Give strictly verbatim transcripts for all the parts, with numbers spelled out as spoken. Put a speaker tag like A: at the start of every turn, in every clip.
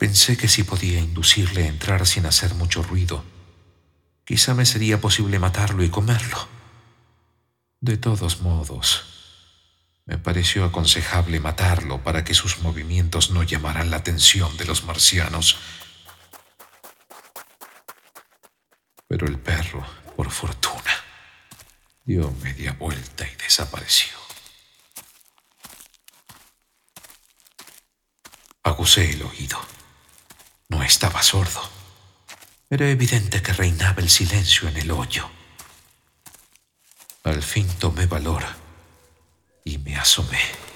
A: Pensé que si podía inducirle a entrar sin hacer mucho ruido, quizá me sería posible matarlo y comerlo. De todos modos, me pareció aconsejable matarlo para que sus movimientos no llamaran la atención de los marcianos. Pero el perro, por fortuna, dio media vuelta y desapareció. Aguzé el oído. No estaba sordo. Era evidente que reinaba el silencio en el hoyo. Al fin tomé valor y me asomé.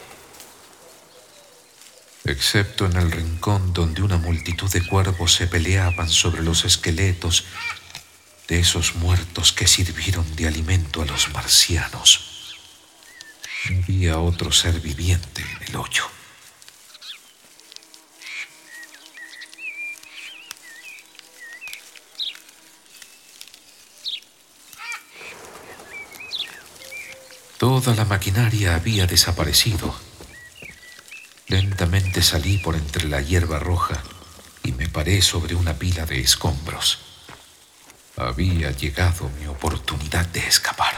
A: Excepto en el rincón donde una multitud de cuervos se peleaban sobre los esqueletos de esos muertos que sirvieron de alimento a los marcianos, no había otro ser viviente en el hoyo. Toda la maquinaria había desaparecido. Lentamente salí por entre la hierba roja y me paré sobre una pila de escombros. Había llegado mi oportunidad de escapar.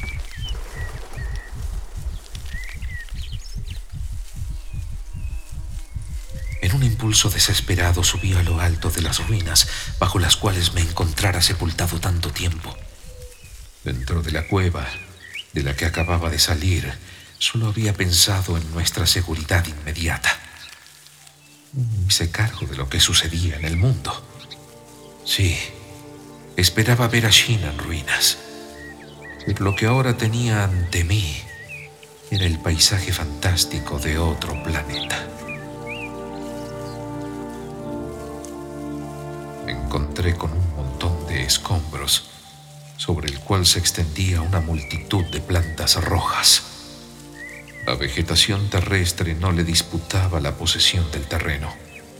A: En un impulso desesperado subí a lo alto de las ruinas bajo las cuales me encontrara sepultado tanto tiempo. Dentro de la cueva de la que acababa de salir, solo había pensado en nuestra seguridad inmediata. Me hice cargo de lo que sucedía en el mundo. Sí, esperaba ver a China en ruinas, pero lo que ahora tenía ante mí era el paisaje fantástico de otro planeta. Me encontré con un montón de escombros sobre el cual se extendía una multitud de plantas rojas. La vegetación terrestre no le disputaba la posesión del terreno.